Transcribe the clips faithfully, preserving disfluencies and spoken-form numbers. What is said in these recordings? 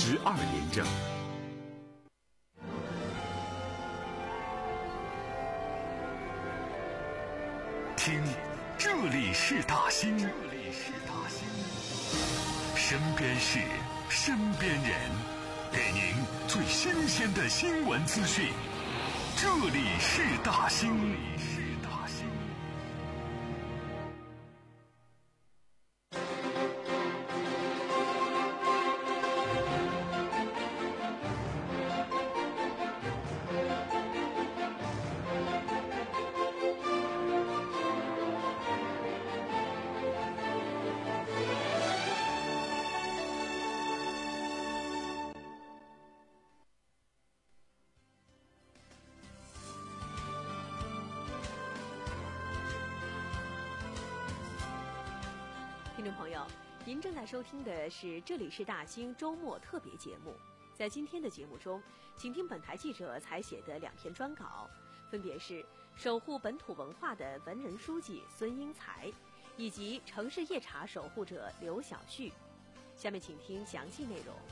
十二连胜。听，这里是大兴，这里是大兴，身边事，身边人，给您最新鲜的新闻资讯。这里是大兴。 听众朋友，您正在收听的是这里是大兴周末特别节目。在今天的节目中，请听本台记者采写的两篇专稿，分别是守护本土文化的文人书记孙英才，以及城市夜茶守护者刘晓旭。下面请听详细内容。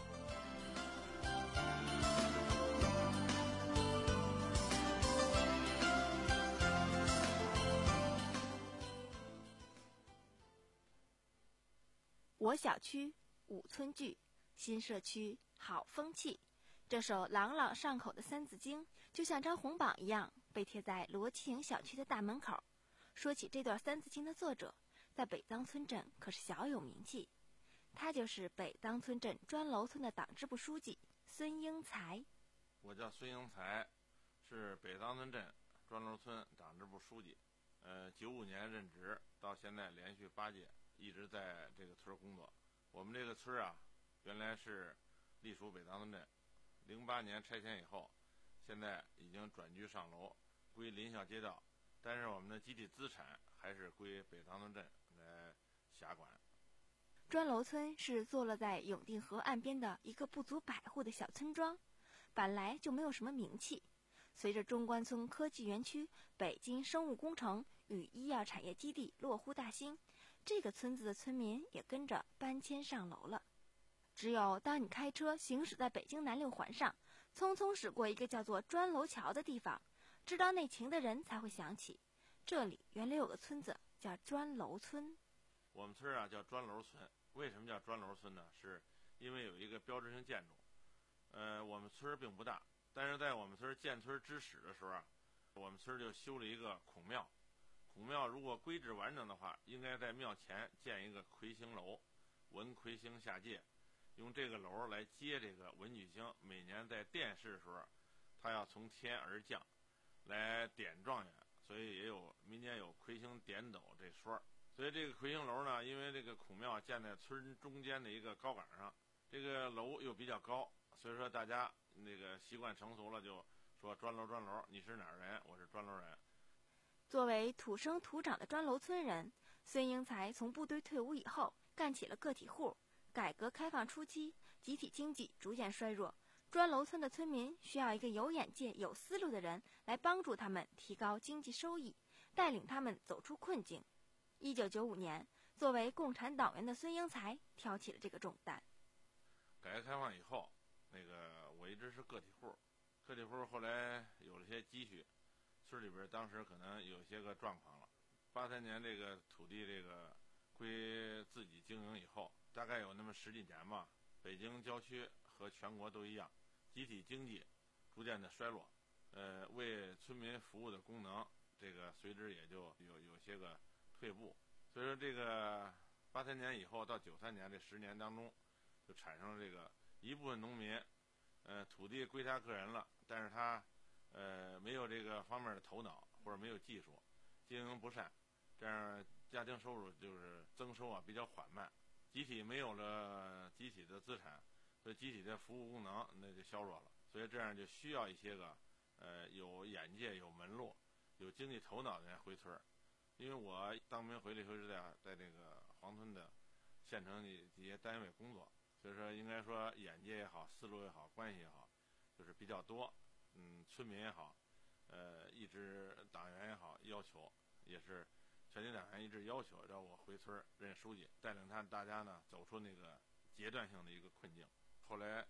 我小区五村聚，新社区好风气。这首朗朗上口的三字经，就像张红榜一样，被贴在罗启营小区的大门口。说起这段三字经的作者，在北当村镇可是小有名气。他就是北当村镇砖楼村的党支部书记孙英才。 我叫孙英才，是北当村镇砖楼村党支部书记。呃，九五年任职，到现在连续八届。一直在这个村工作。我们这个村啊，原来是隶属北当村镇，零八年拆迁以后，现在已经转居上楼，归临校街道，但是我们的集体资产还是归北当村镇来辖管。 砖楼村是坐落在永定河岸边的一个不足百户的小村庄，本来就没有什么名气。随着中关村科技园区、北京生物工程与医药产业基地落户大兴，这个村子的村民也跟着搬迁上楼了。只有当你开车行驶在北京南六环上，匆匆驶过一个叫做砖楼桥的地方，知道内情的人才会想起，这里原来有个村子叫砖楼村。 我们村啊叫砖楼村，为什么叫砖楼村呢？是因为有一个标志性建筑。呃，我们村并不大，但是在我们村建村之始的时候啊，我们村就修了一个孔庙。孔庙如果规制完整的话，应该在庙前建一个魁星楼，文魁星下界，用这个楼来接这个文曲星。每年在殿试的时候，他要从天而降，来点状元，所以也有民间有魁星点斗这说。所以这个魁星楼呢，因为这个孔庙建在村中间的一个高岗上，这个楼又比较高，所以说大家那个习惯成熟了，就说砖楼砖楼，你是哪儿人？我是砖楼人。 作为土生土长的砖楼村人，孙英才从部队退伍以后，干起了个体户。改革开放初期，集体经济逐渐衰弱，砖楼村的村民需要一个有眼界、有思路的人来帮助他们提高经济收益，带领他们走出困境。一九九五年，作为共产党员的孙英才挑起了这个重担。 改革开放以后，那个我一直是个体户，个体户后来有了些积蓄，村里边当时可能有些个状况了。八三年这个土地这个归自己经营以后，大概有那么十几年吧，北京郊区和全国都一样，集体经济逐渐的衰落，呃，为村民服务的功能，这个随之也就有有些个退步。所以说，这个八三年以后到九三年这十年当中，就产生了这个一部分农民，呃，土地归他个人了，但是他呃没有这个方面的头脑或者没有技术，经营不善，这样家庭收入就是增收啊比较缓慢。集体没有了集体的资产，所以集体的服务功能那就削弱了，所以这样就需要一些个呃有眼界、有门路、有经济头脑的人回村。因为我当兵回来以后是在在这个黄村的县城的一些单位工作，所以说应该说眼界也好，思路也好，关系也好，就是比较多。嗯，村民也好，呃，一直党员也好，要求也是全体党员一致要求让我回村任书记，带领他大家呢走出那个阶段性的一个困境。后来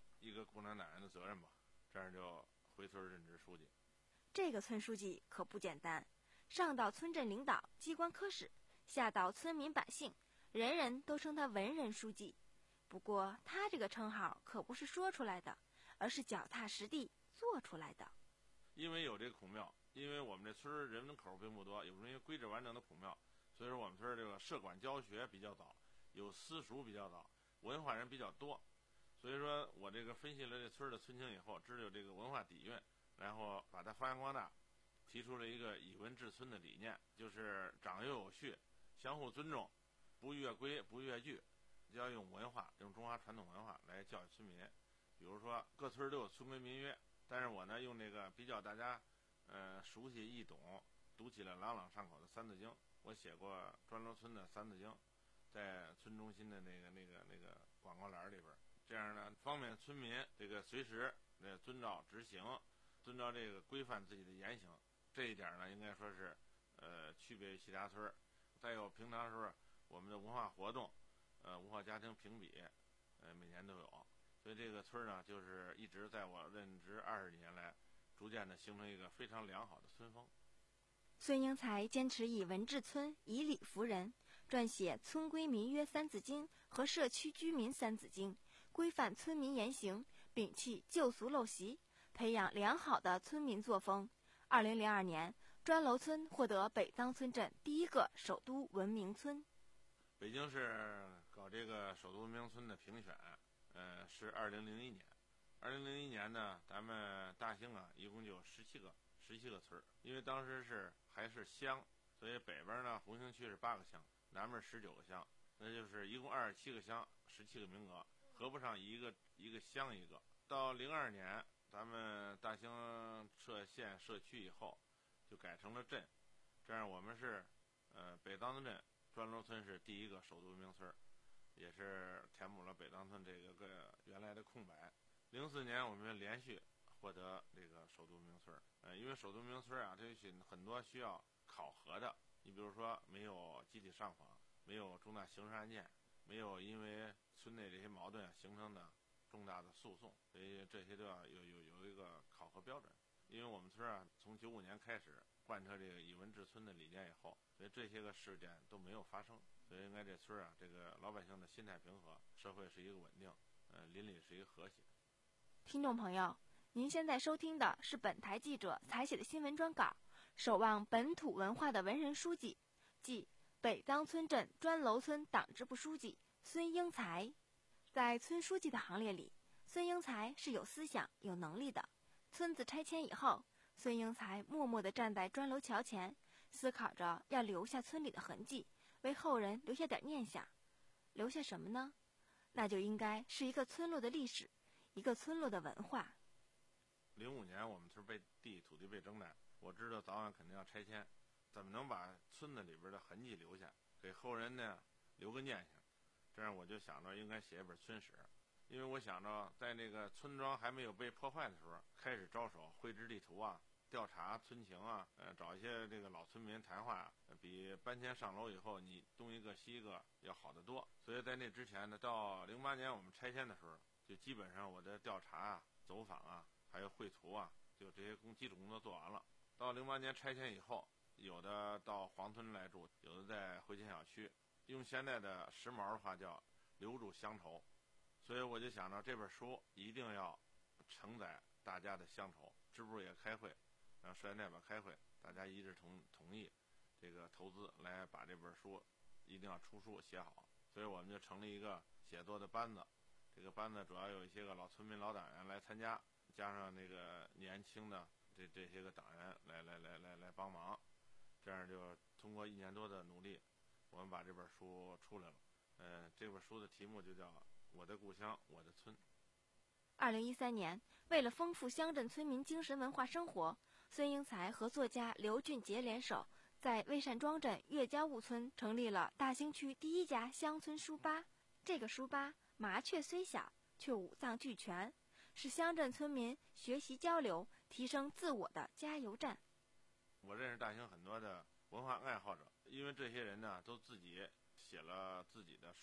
个共产党员的责任吧。这样就回村任职书记。 这个村书记可不简单，上到村镇领导、机关科室，下到村民百姓，人人都称他文人书记。不过他这个称号可不是说出来的，而是脚踏实地做出来的。 因为有这个孔庙，因为我们这村人口并不多，有这些规制完整的孔庙，所以说我们村这个社管教学比较早，有私塾比较早，文化人比较多。所以说我这个分析了这村的村情以后，知道有这个文化底蕴，然后把它发扬光大，提出了一个以文治村的理念，就是长幼有序，相互尊重，不越规不越矩，要用文化，用中华传统文化来教育村民。比如说各村都有村规民约，但是我呢用这个比较大家呃熟悉易懂，读起来朗朗上口的三字经。我写过砖楼村的三字经，在村中心的那个那个那个广告栏里边，这样呢方便村民这个随时呃遵照执行，遵照这个规范自己的言行。这一点呢应该说是呃区别于其他村。再有平常时候我们的文化活动，呃文化家庭评比，呃每年都有。所以这个村呢，就是一直在我任职二十年来，逐渐的形成一个非常良好的村风。 孙英才坚持以文治村，以理服人，撰写《村规民约三字经》和《社区居民三字经》，规范村民言行，摒弃旧俗陋习，培养良好的村民作风。二零零二年，砖楼村获得北当村镇第一个首都文明村。 北京市搞这个首都文明村的评选，呃，是二零零一年。二零零一年呢，咱们大兴啊，一共就有十七个十七个村儿，因为当时是还是乡，所以北边呢红星区是八个乡，南边十九个乡，那就是一共二十七个乡，十七个名额，合不上一个一个乡一个。到零二年，咱们大兴设县设区以后，就改成了镇，这样我们是呃北当村镇砖楼村是第一个首都文明村，也是填补了北当村这个个原来的空白。零四年我们连续获得这个首都文明村，呃，因为首都文明村啊，这些很多需要考核的，你比如说没有集体上访，没有重大刑事案件，没有因为村内这些矛盾形成的重大的诉讼，所以这些都要有有有一个考核标准。因为我们村啊，从九五年开始贯彻这个以文治村的理念以后，所以这些个事件都没有发生，所以应该这村啊，这个老百姓的心态平和，社会是一个稳定，呃，邻里是一个和谐。 听众朋友，您现在收听的是本台记者采写的新闻专稿，守望本土文化的文人书记，即北当村镇砖楼村党支部书记孙英才。在村书记的行列里，孙英才是有思想、有能力的。村子拆迁以后，孙英才默默地站在砖楼桥前，思考着要留下村里的痕迹，为后人留下点念想。留下什么呢？那就应该是一个村落的历史，一个村落的文化。 零五年我们村被地土地被征占，我知道早晚肯定要拆迁，怎么能把村子里边的痕迹留下，给后人呢留个念想？这样我就想着应该写一本村史，因为我想着在那个村庄还没有被破坏的时候，开始着手绘制地图啊，调查村情啊，呃，找一些这个老村民谈话，呃、比搬迁上楼以后你东一个西一个要好得多。所以在那之前呢，到零八年我们拆迁的时候，就基本上我的调查啊、走访啊，还有绘图啊，就这些工基础工作做完了。到零八年拆迁以后，有的到黄村来住，有的在回迁小区，用现在的时髦的话叫留住乡愁。所以我就想着这本书一定要承载大家的乡愁。支部也开会，让社员代表开会，大家一致同同意这个投资来把这本书一定要出书写好。所以我们就成立一个写作的班子，这个班子主要有一些个老村民、老党员来参加，加上那个年轻的这这些个党员来来来来来帮忙。这样就通过一年多的努力，我们把这本书出来了。呃，这本书的题目就叫《我的故乡，我的村》。 二零一三年，为了丰富乡镇村民精神文化生活，孙英才和作家刘俊杰联手，在魏善庄镇岳家坞村成立了大兴区第一家乡村书吧。这个书吧麻雀虽小，却五脏俱全，是乡镇村民学习交流、提升自我的加油站。 我认识大兴很多的文化爱好者，因为这些人呢都自己写了自己的书，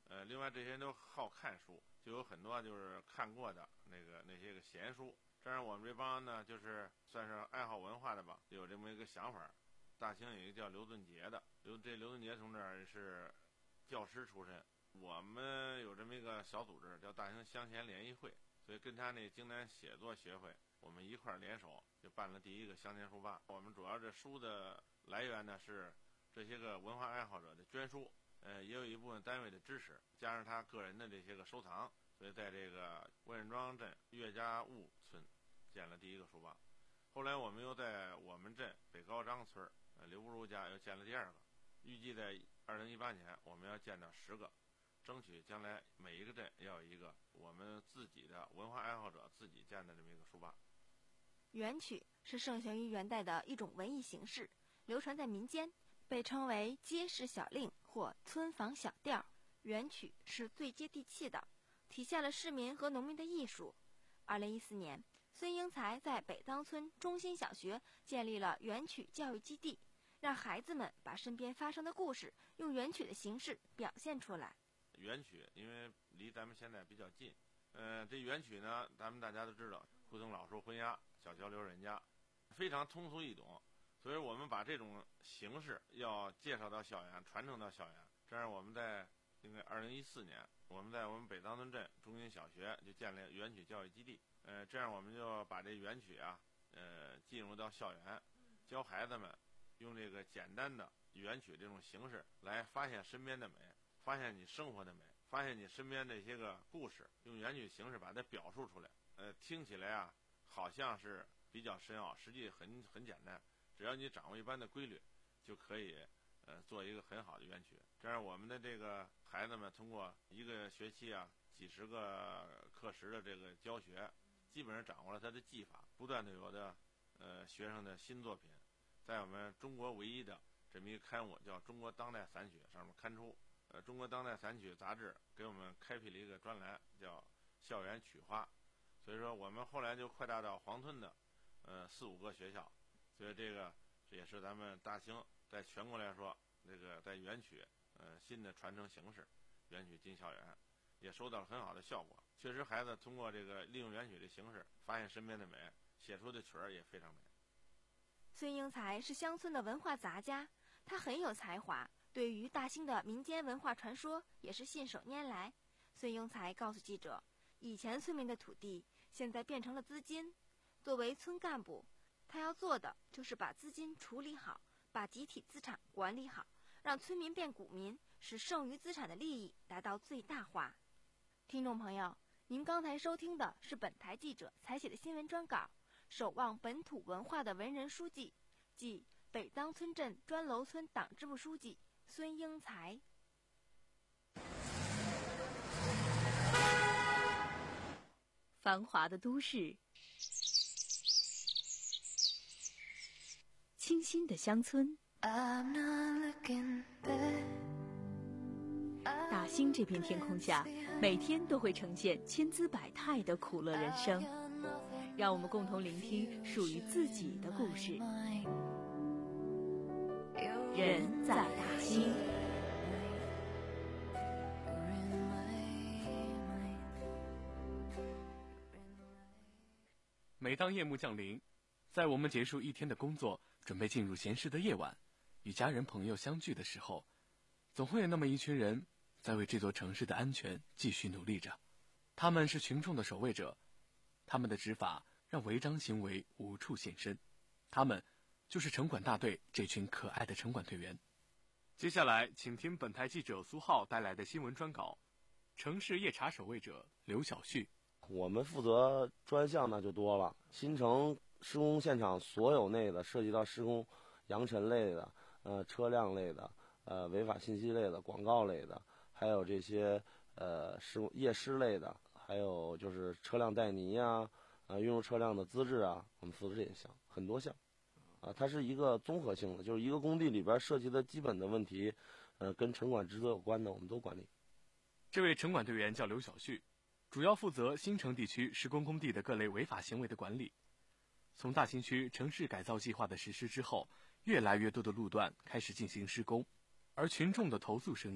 呃，另外这些人都好看书，就有很多就是看过的那个那些个闲书。这样我们这帮呢，就是算是爱好文化的吧，有这么一个想法。大兴有一个叫刘顿杰的，刘这刘顿杰同志是教师出身，我们有这么一个小组织叫大兴乡贤联谊会，所以跟他那京南写作协会，我们一块儿联手就办了第一个乡贤书吧。我们主要这书的来源呢是这些个文化爱好者的捐书，呃，也有一部分单位的支持，加上他个人的这些个收藏，所以在这个温任庄镇岳家坞村建了第一个书吧。后来我们又在我们镇北高张村呃刘不如家又建了第二个，预计在二零一八年我们要建到十个，争取将来每一个镇要有一个我们自己的文化爱好者自己建的这么一个书吧。 元曲是盛行于元代的一种文艺形式，流传在民间，被称为街市小令或村坊小调。元曲是最接地气的，体现了市民和农民的艺术。二零一四年，孙英才在北当村中心小学建立了元曲教育基地，让孩子们把身边发生的故事用元曲的形式表现出来。 元曲因为离咱们现在比较近，呃，这元曲呢，咱们大家都知道，胡同老树婚鸭，小桥流人家，非常通俗易懂，所以我们把这种形式要介绍到校园，传承到校园。这样我们在应该二零一四年，我们在我们北当村镇中心小学就建立元曲教育基地，呃，这样我们就把这元曲啊，呃，进入到校园，教孩子们用这个简单的元曲这种形式来发现身边的美，发现你生活的美，发现你身边这些个故事，用元曲形式把它表述出来。呃，听起来啊，好像是比较深奥，实际很很简单，只要你掌握一般的规律，就可以呃做一个很好的元曲。这样我们的这个孩子们通过一个学期啊，几十个课时的这个教学，基本上掌握了他的技法，不断的有的呃学生的新作品，在我们中国唯一的这么一个刊物叫《中国当代散曲》上面刊出。呃，中国当代散曲杂志给我们开辟了一个专栏，叫校园曲花。所以说我们后来就扩大到黄村的呃四五个学校，所以这个这也是咱们大兴在全国来说这个在元曲呃新的传承形式，元曲进校园也收到了很好的效果。确实孩子通过这个利用元曲的形式发现身边的美，写出的曲儿也非常美。 孙英才是乡村的文化杂家，他很有才华，对于大兴的民间文化传说也是信手拈来。孙英才告诉记者，以前村民的土地现在变成了资金，作为村干部，他要做的就是把资金处理好，把集体资产管理好，让村民变股民，使剩余资产的利益达到最大化。听众朋友，您刚才收听的是本台记者采写的新闻专稿，守望本土文化的文人书记，即北当村镇砖楼村党支部书记孙英才。 繁华的都市，清新的乡村，大兴这片天空下，每天都会呈现千姿百态的苦乐人生。让我们共同聆听属于自己的故事。人在大兴。 每当夜幕降临，在我们结束一天的工作，准备进入闲适的夜晚，与家人朋友相聚的时候，总会有那么一群人在为这座城市的安全继续努力着。他们是群众的守卫者，他们的执法让违章行为无处现身，他们就是城管大队这群可爱的城管队员。接下来请听本台记者苏浩带来的新闻专稿，城市夜查守卫者刘小旭。 我们负责专项呢就多了，新城施工现场所有内的涉及到施工扬尘类的、呃车辆类的、呃违法信息类的、广告类的，还有这些呃施工夜施类的，还有就是车辆带泥啊、呃运入车辆的资质啊，我们负责这些项，很多项。啊，它是一个综合性的，就是一个工地里边涉及的基本的问题，呃，跟城管职责有关的，我们都管理。 这位城管队员叫刘小旭，主要负责新城地区施工工地的各类违法行为的管理。从大兴区城市改造计划的实施之后，越来越多的路段开始进行施工，而群众的投诉声音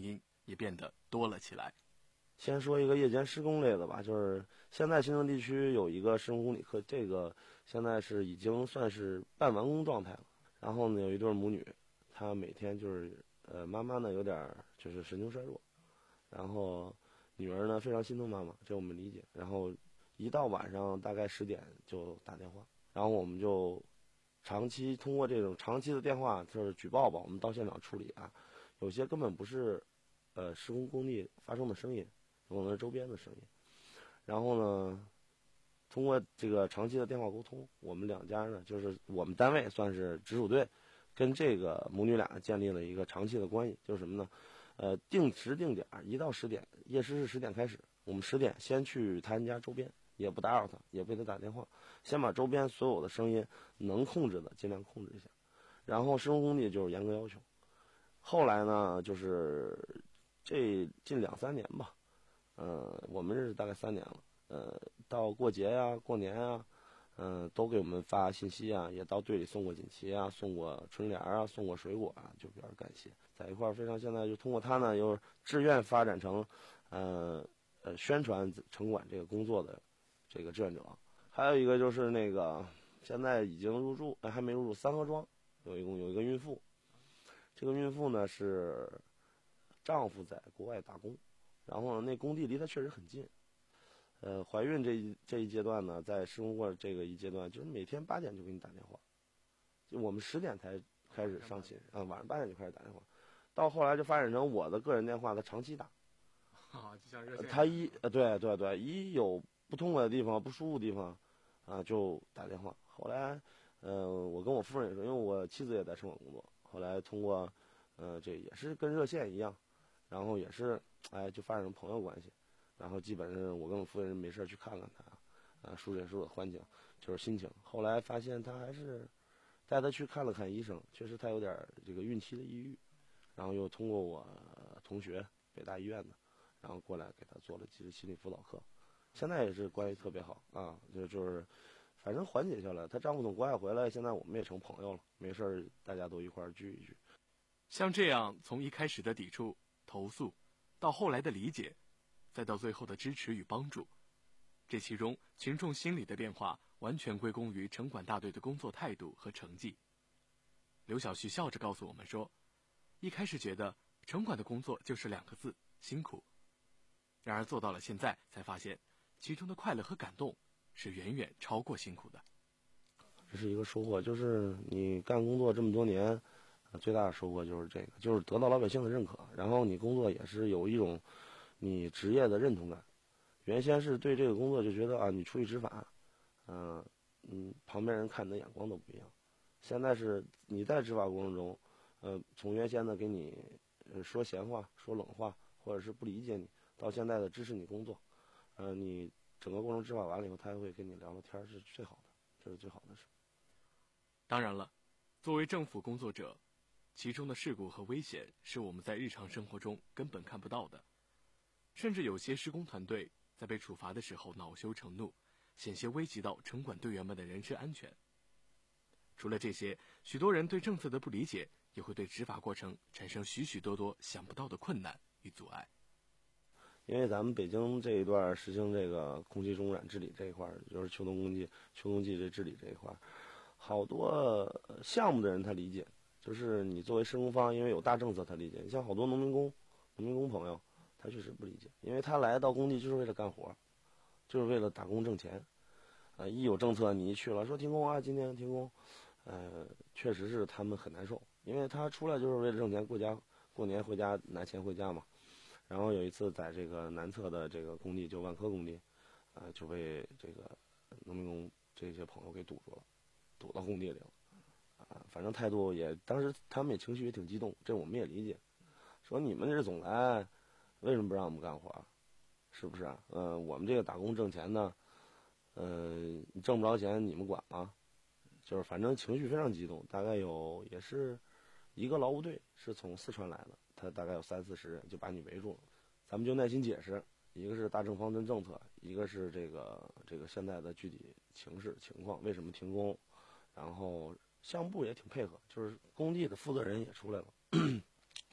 也变得多了起来。 先说一个夜间施工类的吧，就是现在新城地区有一个施工公理课，这个现在是已经算是半完工状态了。然后呢，有一对母女，她每天就是呃妈妈呢有点就是神经衰弱，然后女儿呢非常心疼妈妈，这我们理解。然后一到晚上大概十点就打电话，然后我们就长期通过这种长期的电话就是举报吧，我们到现场处理啊，有些根本不是呃施工工地发生的声音。有可能是周边的声音，然后呢，通过这个长期的电话沟通，我们两家呢，就是我们单位算是直属队，跟这个母女俩建立了一个长期的关系，就是什么呢？呃，定时定点，一到十点，夜市是十点开始，我们十点先去他家周边，也不打扰他，也不给他打电话，先把周边所有的声音能控制的尽量控制一下，然后施工工地就是严格要求。后来呢，就是这近两三年吧。呃，我们认识大概三年了。呃，到过节呀、过年呀，嗯、呃，都给我们发信息啊，也到队里送过锦旗啊，送过春联啊，送过水果啊，就表示感谢。在一块儿非常现在就通过他呢，又志愿发展成，呃呃宣传城管这个工作的这个志愿者。还有一个就是那个现在已经入住，呃、还没入住三河庄，有一共有一个孕妇，这个孕妇呢是丈夫在国外打工。然后呢，那工地离她确实很近，呃，怀孕这一这一阶段呢，在施工过这个一阶段，就是每天八点就给你打电话，就我们十点才开始上寝啊，晚上八点就开始打电话，到后来就发展成我的个人电话，他长期打， 啊，就像热线。 他一呃对对对，一有不通过的地方、不舒服的地方，啊就打电话。后来，呃，我跟我夫人也说，因为我妻子也在城管工作，后来通过，呃，这也是跟热线一样，然后也是。哎，就发展成朋友关系，然后基本上我跟我夫人没事去看看他，啊，疏解疏解环境，就是心情。后来发现他还是带他去看了看医生，确实他有点这个孕期的抑郁，然后又通过我同学北大医院的，然后过来给他做了几次心理辅导课，现在也是关系特别好啊，就就是反正缓解下来。她丈夫从国外回来，现在我们也成朋友了，没事儿大家都一块儿聚一聚。 像这样从一开始的抵触、投诉。到后来的理解，再到最后的支持与帮助，这其中群众心理的变化完全归功于城管大队的工作态度和成绩。刘小旭笑着告诉我们说，一开始觉得城管的工作就是两个字，辛苦。然而做到了现在，才发现其中的快乐和感动是远远超过辛苦的。 这是一个收获，就是你干工作这么多年，最大的收获就是这个，就是得到老百姓的认可，然后你工作也是有一种你职业的认同感。原先是对这个工作就觉得啊，你出去执法，嗯、呃、嗯，旁边人看你的眼光都不一样。现在是你在执法过程中，呃，从原先的给你呃说闲话、说冷话，或者是不理解你，到现在的支持你工作，呃，你整个过程执法完了以后，他还会跟你聊聊天，是最好的，这是最好的事。 当然了，作为政府工作者，其中的事故和危险是我们在日常生活中根本看不到的，甚至有些施工团队在被处罚的时候恼羞成怒，险些危及到城管队员们的人身安全。除了这些，许多人对政策的不理解，也会对执法过程产生许许多多想不到的困难与阻碍。 因为咱们北京这一段实行这个空气中污染治理这一块，就是秋冬空气、秋冬季这治理这一块，好多项目的人他理解。就是你作为施工方，因为有大政策，他理解。你像好多农民工、农民工朋友，他确实不理解，因为他来到工地就是为了干活，就是为了打工挣钱。呃，一有政策，你一去了说停工啊，今天停工，呃，确实是他们很难受，因为他出来就是为了挣钱，过家过年回家拿钱回家嘛。然后有一次在这个南侧的这个工地，就万科工地，呃，就被这个农民工这些朋友给堵住了，堵到工地里了。啊，反正态度也，当时他们也情绪也挺激动，这我们也理解。说你们这总来，为什么不让我们干活？是不是啊？嗯、呃，我们这个打工挣钱呢，嗯、呃，你挣不着钱，你们管吗？就是反正情绪非常激动，大概有也是一个劳务队是从四川来的，他大概有三四十人就把你围住了，咱们就耐心解释，一个是大政方针政策，一个是这个这个现在的具体情势情况，为什么停工，然后。项目部也挺配合，就是工地的负责人也出来了，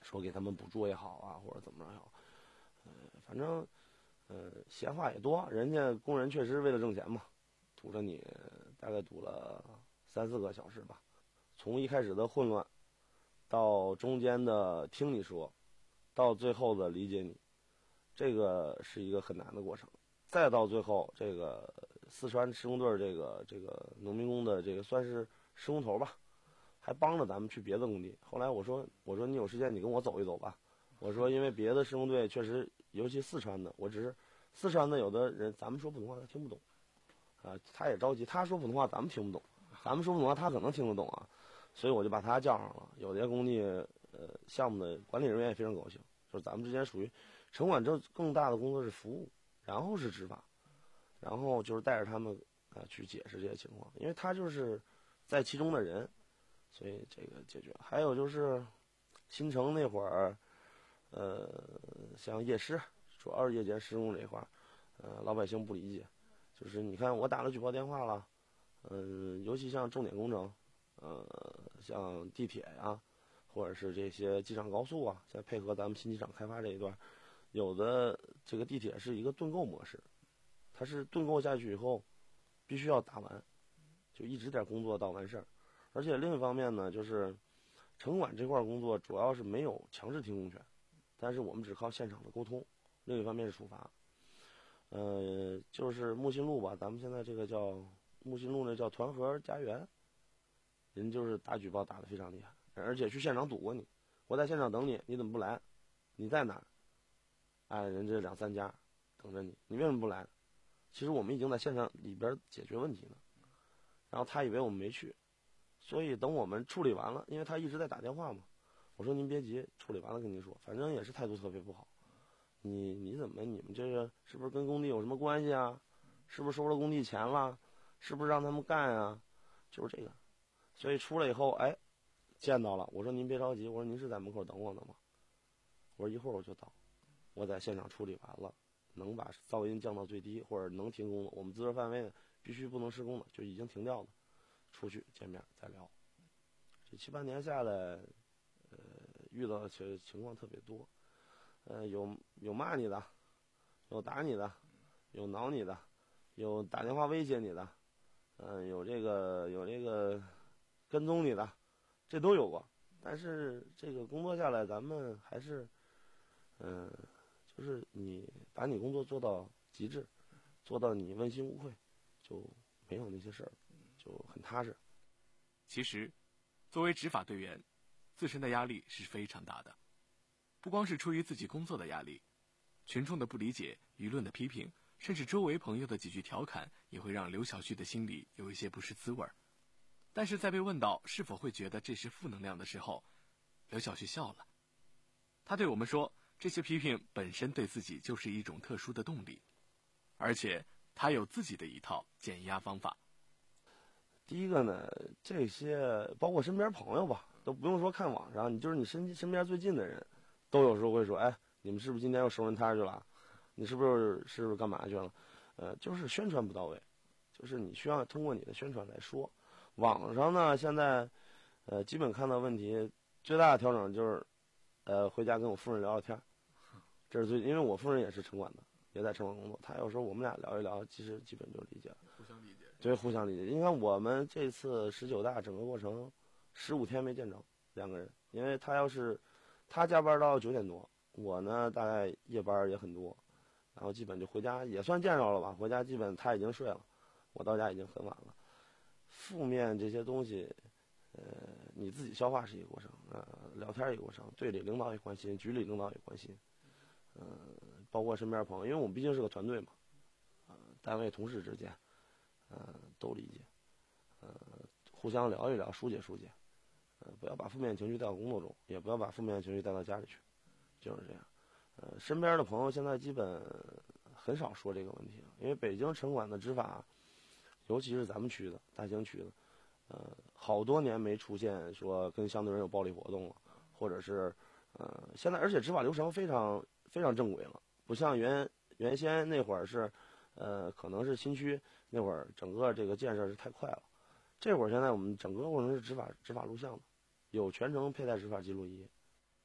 说给他们补助也好啊，或者怎么着也好，呃，反正呃闲话也多，人家工人确实为了挣钱嘛，堵着你大概堵了三四个小时吧，从一开始的混乱，到中间的听你说，到最后的理解你，这个是一个很难的过程，再到最后这个四川施工队这个这个农民工的这个算是施工头吧，还帮着咱们去别的工地。后来我说我说你有时间你跟我走一走吧，我说因为别的施工队确实，尤其四川的，我只是四川的有的人咱们说普通话他听不懂，啊，他也着急，他说普通话咱们听不懂，咱们说普通话他可能听得懂啊，所以我就把他叫上了。有些工地呃项目的管理人员也非常高兴，就是咱们之间属于城管，这更大的工作是服务，然后是执法，然后就是带着他们啊、呃、去解释这些情况，因为他就是在其中的人，所以这个解决。还有就是新城那会儿，呃，像夜施，主要是夜间施工这一块儿，呃，老百姓不理解，就是你看我打了举报电话了，嗯、呃，尤其像重点工程，呃，像地铁呀，或者是这些机场高速啊，再配合咱们新机场开发这一段，有的这个地铁是一个盾构模式，它是盾构下去以后，必须要打完，就一直点工作到完事儿。而且另一方面呢，就是城管这块工作主要是没有强制停工权，但是我们只靠现场的沟通。另一方面是处罚，呃，就是木心路吧，咱们现在这个叫木心路，那叫团河家园，人就是打举报打得非常厉害，而且去现场堵过你，我在现场等你，你怎么不来？你在哪儿？哎，人这两三家等着你，你为什么不来？其实我们已经在现场里边解决问题了，然后他以为我们没去，所以等我们处理完了，因为他一直在打电话嘛，我说您别急，处理完了跟您说，反正也是态度特别不好。你你怎么你们这个是不是跟工地有什么关系啊？是不是收了工地钱了？是不是让他们干啊？就是这个，所以出来以后，哎，见到了，我说您别着急，我说您是在门口等我呢吗？我说一会儿我就到，我在现场处理完了，能把噪音降到最低，或者能停工的，我们资质范围的必须不能施工的就已经停掉了，出去见面再聊。这七八年下来，呃，遇到的情情况特别多。呃，有有骂你的，有打你的，有挠你的，有打电话威胁你的，嗯、呃，有这个有这个跟踪你的，这都有过。但是这个工作下来，咱们还是，嗯、呃，就是你把你工作做到极致，做到你问心无愧，就没有那些事儿，就很踏实。 其实，作为执法队员，自身的压力是非常大的。不光是出于自己工作的压力，群众的不理解、舆论的批评，甚至周围朋友的几句调侃，也会让刘小旭的心里有一些不是滋味儿。但是在被问到是否会觉得这是负能量的时候，刘小旭笑了。他对我们说，这些批评本身对自己就是一种特殊的动力，而且他有自己的一套减压方法。 第一个呢，这些包括身边朋友吧，都不用说看网上，你就是你身身边最近的人，都有时候会说，哎，你们是不是今天又收人摊去了？你是不是是不是干嘛去了？呃，就是宣传不到位，就是你需要通过你的宣传来说。网上呢，现在，呃，基本看到问题最大的调整就是，呃，回家跟我夫人聊聊天，这是最，因为我夫人也是城管的，也在城管工作，她有时候我们俩聊一聊，其实基本就理解了， 互相理解， 对，互相理解。你看我们这次十九大整个过程，十五天没见着两个人，因为他要是他加班到九点多，我呢大概夜班也很多，然后基本就回家也算见着了吧，回家基本他已经睡了，我到家已经很晚了。负面这些东西，呃，你自己消化是一个过程，呃，聊天一个过程，队里领导也关心，局里领导也关心，呃，包括身边朋友，因为我们毕竟是个团队嘛，呃，单位同事之间，呃，都理解，呃，互相聊一聊，疏解疏解，呃，不要把负面情绪带到工作中，也不要把负面情绪带到家里去，就是这样。呃，身边的朋友现在基本很少说这个问题了，因为北京城管的执法，尤其是咱们区的大兴区的，呃，好多年没出现说跟相对人有暴力活动了，或者是呃，现在而且执法流程非常非常正规了，不像原原先那会儿是，呃，可能是新区那会儿整个这个建设是太快了，这会儿现在我们整个过程是执法执法录像的，有全程佩戴执法记录仪。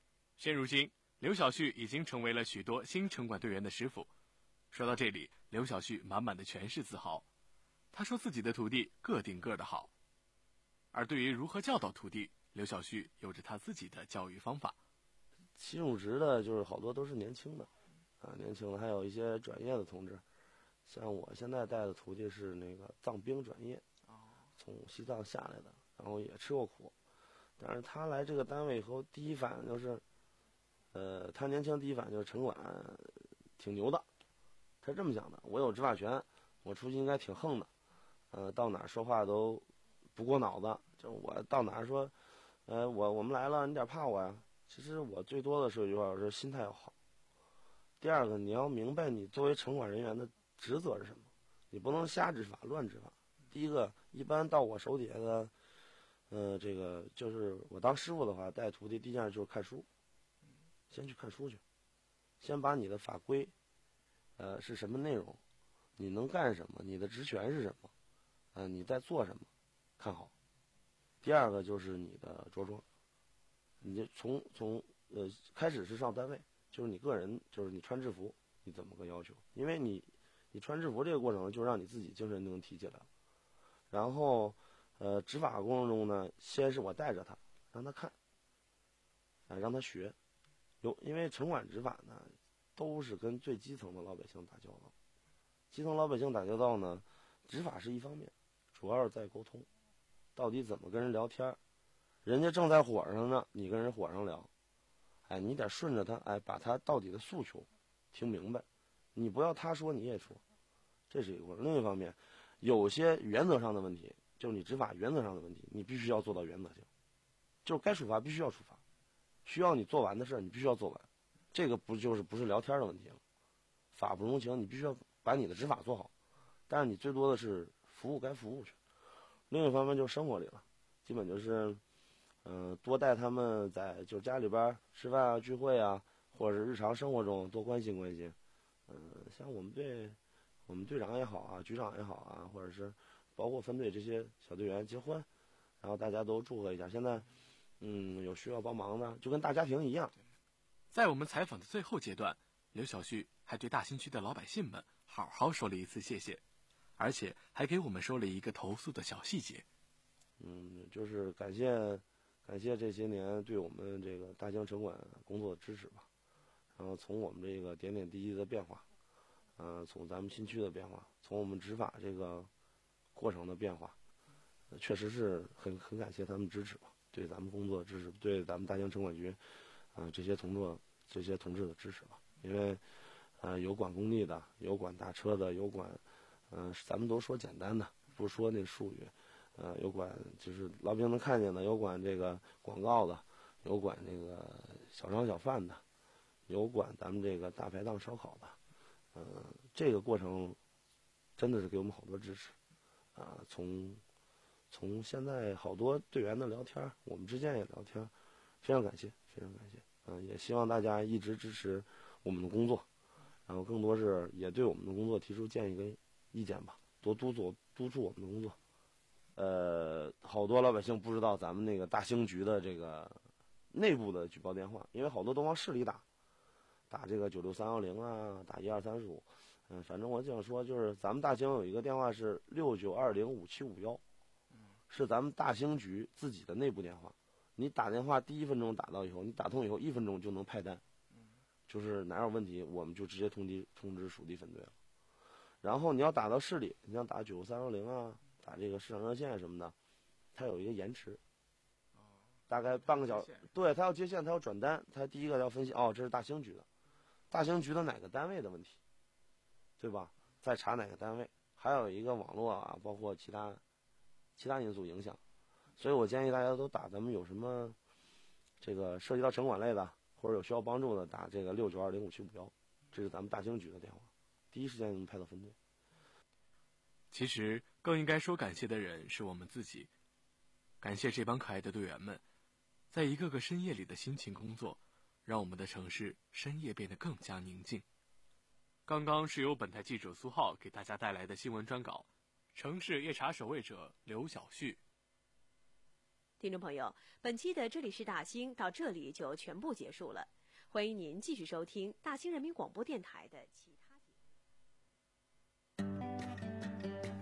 现如今，刘小旭已经成为了许多新城管队员的师傅。说到这里，刘小旭满满的全是自豪。他说自己的徒弟个顶个的好。而对于如何教导徒弟，刘小旭有着他自己的教育方法。 新入职的就是好多都是年轻的，啊，年轻的还有一些转业的同志。像我现在带的徒弟是那个藏兵转业，从西藏下来的，然后也吃过苦。但是他来这个单位以后，第一反应就是，呃，他年轻第一反应就是城管挺牛的，他是这么想的：我有执法权，我出去应该挺横的，呃，到哪儿说话都不过脑子。就是我到哪儿说，呃，我我们来了，你点怕我呀？其实我最多的说一句话，我说心态要好。第二个，你要明白你作为城管人员的职责是什么，你不能瞎执法、乱执法。第一个，一般到我手底下的。呃，这个就是我当师傅的话，带徒弟第一件就是看书，先去看书去，先把你的法规，呃，是什么内容，你能干什么，你的职权是什么，呃，你在做什么，看好。第二个就是你的着装，你就从从呃开始是上单位，就是你个人，就是你穿制服，你怎么个要求？因为你你穿制服这个过程，就让你自己精神能提起来了，然后。呃，执法过程中呢，先是我带着他，让他看，啊，让他学，有因为城管执法呢，都是跟最基层的老百姓打交道，基层老百姓打交道呢，执法是一方面，主要是在沟通，到底怎么跟人聊天，人家正在火上呢，你跟人火上聊，哎，你得顺着他，哎，把他到底的诉求听明白，你不要他说你也说，这是一个过程。另一方面，有些原则上的问题。就是你执法原则上的问题，你必须要做到原则性，就是该处罚必须要处罚，需要你做完的事你必须要做完，这个不就是不是聊天的问题了？法不容情，你必须要把你的执法做好，但是你最多的是服务该服务去。另一方面就是生活里了，基本就是，嗯、呃，多带他们在就家里边吃饭啊、聚会啊，或者是日常生活中多关心关心。嗯、呃，像我们队，我们队长也好啊，局长也好啊，或者是。包括分队这些小队员结婚，然后大家都祝贺一下。现在，嗯，有需要帮忙的，就跟大家庭一样。 在我们采访的最后阶段，刘小旭还对大兴区的老百姓们好好说了一次谢谢，而且还给我们说了一个投诉的小细节。 嗯，就是感谢，感谢这些年对我们这个大兴城管工作的支持吧。然后从我们这个点点滴滴的变化，嗯、呃，从咱们新区的变化，从我们执法这个。过程的变化，呃、确实是很很感谢他们支持吧，对咱们工作支持，对咱们大兴城管局，啊、呃、这些同志这些同志的支持吧。因为，呃有管工地的，有管大车的，有管，嗯、呃、咱们都说简单的，不说那术语，呃有管就是老百姓能看见的，有管这个广告的，有管这个小商小贩的，有管咱们这个大排档烧烤的，嗯、呃、这个过程真的是给我们好多支持。啊，从从现在好多队员的聊天，我们之间也聊天，非常感谢，非常感谢。嗯、呃，也希望大家一直支持我们的工作，然后更多是也对我们的工作提出建议跟意见吧，多督促督促我们的工作。呃，好多老百姓不知道咱们那个大兴局的这个内部的举报电话，因为好多都往市里打，打这个九六三幺零啊，打一二三四五。嗯，反正我想说，就是咱们大兴有一个电话是六九二零五七五幺，是咱们大兴局自己的内部电话。你打电话第一分钟打到以后，你打通以后一分钟就能派单，就是哪有问题我们就直接通知通知属地分队了。然后你要打到市里，你像打九三幺零啊，打这个市场热线什么的，它有一个延迟，大概半个小时。对，它要接线，它要转单，它第一个要分析，哦，这是大兴局的，大兴局的哪个单位的问题。对吧？再查哪个单位，还有一个网络啊，包括其他其他因素影响，所以我建议大家都打咱们有什么这个涉及到城管类的，或者有需要帮助的，打这个六九二零五七五幺，这是咱们大兴局的电话，第一时间就能派到分队。 其实更应该说感谢的人是我们自己，感谢这帮可爱的队员们，在一个个深夜里的辛勤工作，让我们的城市深夜变得更加宁静。刚刚是由本台记者苏浩给大家带来的新闻专稿，城市夜茶守卫者刘小旭。 听众朋友，本期的这里是大兴到这里就全部结束了，欢迎您继续收听大兴人民广播电台的。